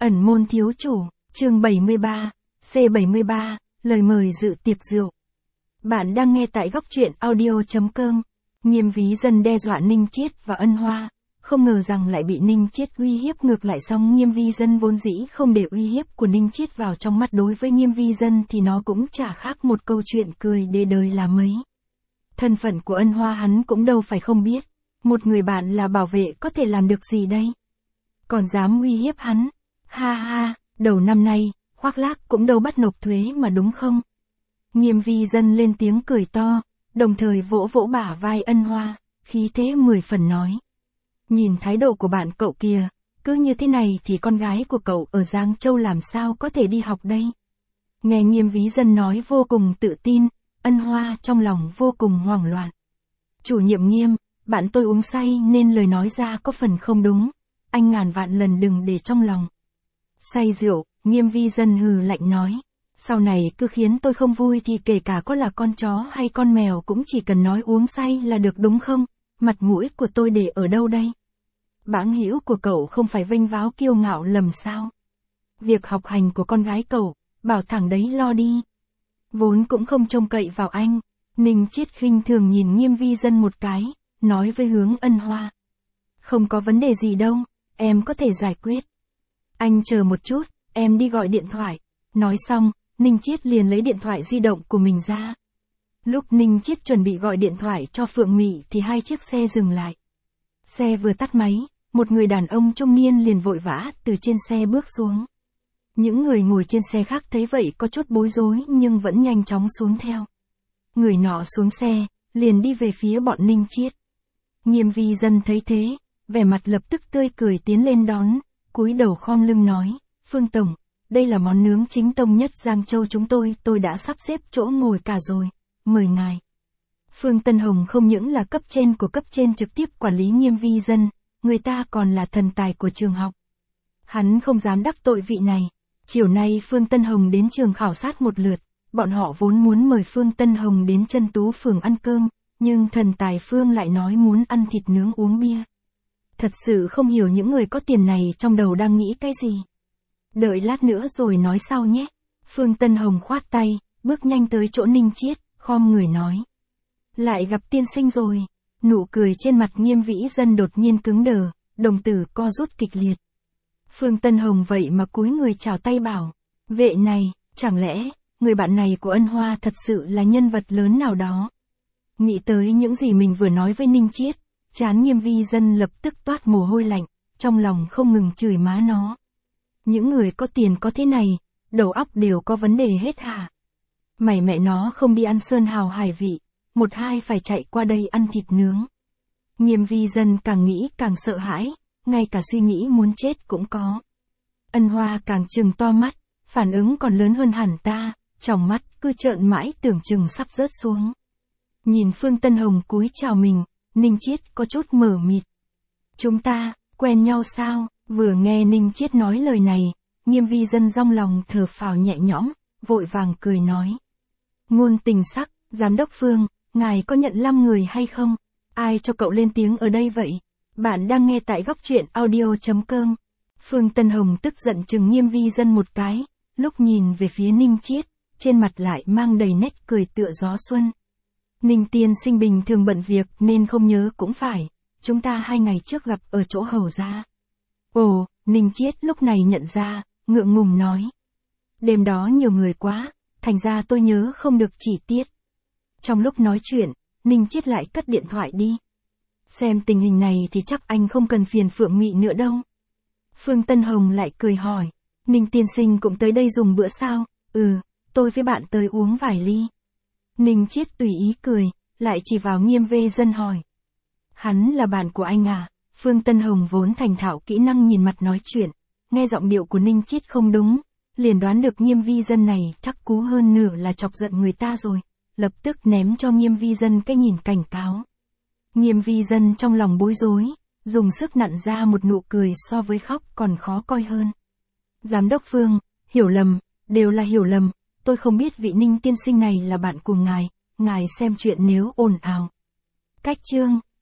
Ẩn môn thiếu chủ, chương 73, C73, lời mời dự tiệc rượu. Bạn đang nghe tại góc truyện audio.com. Nghiêm Ví Dân đe dọa Ninh Chiết và Ân Hoa, không ngờ rằng lại bị Ninh Chiết uy hiếp ngược lại. Song Nghiêm Vi Dân vốn dĩ không để uy hiếp của Ninh Chiết vào trong mắt. Đối với Nghiêm Vi Dân thì nó cũng chả khác một câu chuyện cười để đời là mấy. Thân phận của Ân Hoa hắn cũng đâu phải không biết, một người bạn là bảo vệ có thể làm được gì đây? Còn dám uy hiếp hắn? Ha ha, đầu năm nay, khoác lác cũng đâu bắt nộp thuế mà đúng không? Nghiêm Vi Dân lên tiếng cười to, đồng thời vỗ vỗ bả vai Ân Hoa, khí thế 10 phần nói. Nhìn thái độ của bạn cậu kìa, cứ như thế này thì con gái của cậu ở Giang Châu làm sao có thể đi học đây? Nghe Nghiêm Vi Dân nói vô cùng tự tin, Ân Hoa trong lòng vô cùng hoảng loạn. Chủ nhiệm Nghiêm, bạn tôi uống say nên lời nói ra có phần không đúng, anh ngàn vạn lần đừng để trong lòng. Say rượu, Nghiêm Vi Dân hừ lạnh nói. Sau này cứ khiến tôi không vui thì kể cả có là con chó hay con mèo cũng chỉ cần nói uống say là được đúng không? Mặt mũi của tôi để ở đâu đây? Bảng hữu của cậu không phải vênh váo kiêu ngạo lầm sao? Việc học hành của con gái cậu, bảo thẳng đấy lo đi. Vốn cũng không trông cậy vào anh. Ninh Chiết khinh thường nhìn Nghiêm Vi Dân một cái, nói với hướng Ân Hoa. Không có vấn đề gì đâu, em có thể giải quyết. Anh chờ một chút, em đi gọi điện thoại. Nói xong, Ninh Chiết liền lấy điện thoại di động của mình ra. Lúc Ninh Chiết chuẩn bị gọi điện thoại cho Phượng Mị thì hai chiếc xe dừng lại. Xe vừa tắt máy, một người đàn ông trung niên liền vội vã từ trên xe bước xuống. Những người ngồi trên xe khác thấy vậy có chút bối rối nhưng vẫn nhanh chóng xuống theo. Người nọ xuống xe, liền đi về phía bọn Ninh Chiết. Nghiêm Vi Dân thấy thế, vẻ mặt lập tức tươi cười tiến lên đón, cúi đầu khom lưng nói, Phương Tổng, đây là món nướng chính tông nhất Giang Châu chúng tôi đã sắp xếp chỗ ngồi cả rồi, mời ngài. Phương Tân Hồng không những là cấp trên của cấp trên trực tiếp quản lý Nghiêm Vi Dân, người ta còn là thần tài của trường học. Hắn không dám đắc tội vị này. Chiều nay Phương Tân Hồng đến trường khảo sát một lượt, bọn họ vốn muốn mời Phương Tân Hồng đến Chân Tú Phường ăn cơm, nhưng thần tài Phương lại nói muốn ăn thịt nướng uống bia. Thật sự không hiểu những người có tiền này trong đầu đang nghĩ cái gì. Đợi lát nữa rồi nói sau nhé. Phương Tân Hồng khoát tay, bước nhanh tới chỗ Ninh Chiết, khom người nói. Lại gặp tiên sinh rồi. Nụ cười trên mặt Nghiêm Vĩ Dân đột nhiên cứng đờ, đồng tử co rút kịch liệt. Phương Tân Hồng vậy mà cúi người chào tay bảo. Vệ này, chẳng lẽ, người bạn này của Ân Hoa thật sự là nhân vật lớn nào đó? Nghĩ tới những gì mình vừa nói với Ninh Chiết, trán Nghiêm Vi Dân lập tức toát mồ hôi lạnh, trong lòng không ngừng chửi má nó. Những người có tiền có thế này, đầu óc đều có vấn đề hết hả? Mày mẹ nó không đi ăn sơn hào hải vị, một hai phải chạy qua đây ăn thịt nướng. Nghiêm Vi Dân càng nghĩ càng sợ hãi, ngay cả suy nghĩ muốn chết cũng có. Ân Hoa càng trừng to mắt, phản ứng còn lớn hơn hẳn ta, tròng mắt cứ trợn mãi tưởng chừng sắp rớt xuống. Nhìn Phương Tân Hồng cúi chào mình, Ninh Chiết có chút mờ mịt. Chúng ta, quen nhau sao? Vừa nghe Ninh Chiết nói lời này, Nghiêm Vi Dân trong lòng thở phào nhẹ nhõm, vội vàng cười nói. Ngôn tình sắc, giám đốc Phương, ngài có nhận 5 người hay không? Ai cho cậu lên tiếng ở đây vậy? Bạn đang nghe tại góc truyện audio.com. Phương Tân Hồng tức giận chừng Nghiêm Vi Dân một cái, lúc nhìn về phía Ninh Chiết, trên mặt lại mang đầy nét cười tựa gió xuân. Ninh tiên sinh bình thường bận việc nên không nhớ cũng phải, chúng ta 2 ngày trước gặp ở chỗ hầu gia. Ồ, Ninh Chiết lúc này nhận ra, ngượng ngùng nói. Đêm đó nhiều người quá, thành ra tôi nhớ không được chi tiết. Trong lúc nói chuyện, Ninh Chiết lại cất điện thoại đi. Xem tình hình này thì chắc anh không cần phiền Phượng Mị nữa đâu. Phương Tân Hồng lại cười hỏi, Ninh tiên sinh cũng tới đây dùng bữa sao? Tôi với bạn tới uống vài ly. Ninh Chiết tùy ý cười, lại chỉ vào Nghiêm Vi Dân hỏi. Hắn là bạn của anh à? Phương Tân Hồng vốn thành thạo kỹ năng nhìn mặt nói chuyện, nghe giọng điệu của Ninh Chiết không đúng, liền đoán được Nghiêm Vi Dân này chắc cú hơn nửa là chọc giận người ta rồi, lập tức ném cho Nghiêm Vi Dân cái nhìn cảnh cáo. Nghiêm Vi Dân trong lòng bối rối, dùng sức nặn ra một nụ cười so với khóc còn khó coi hơn. Giám đốc Phương, hiểu lầm, đều là hiểu lầm, tôi không biết vị Ninh tiên sinh này là bạn của ngài xem chuyện nếu ồn ào. Cách chương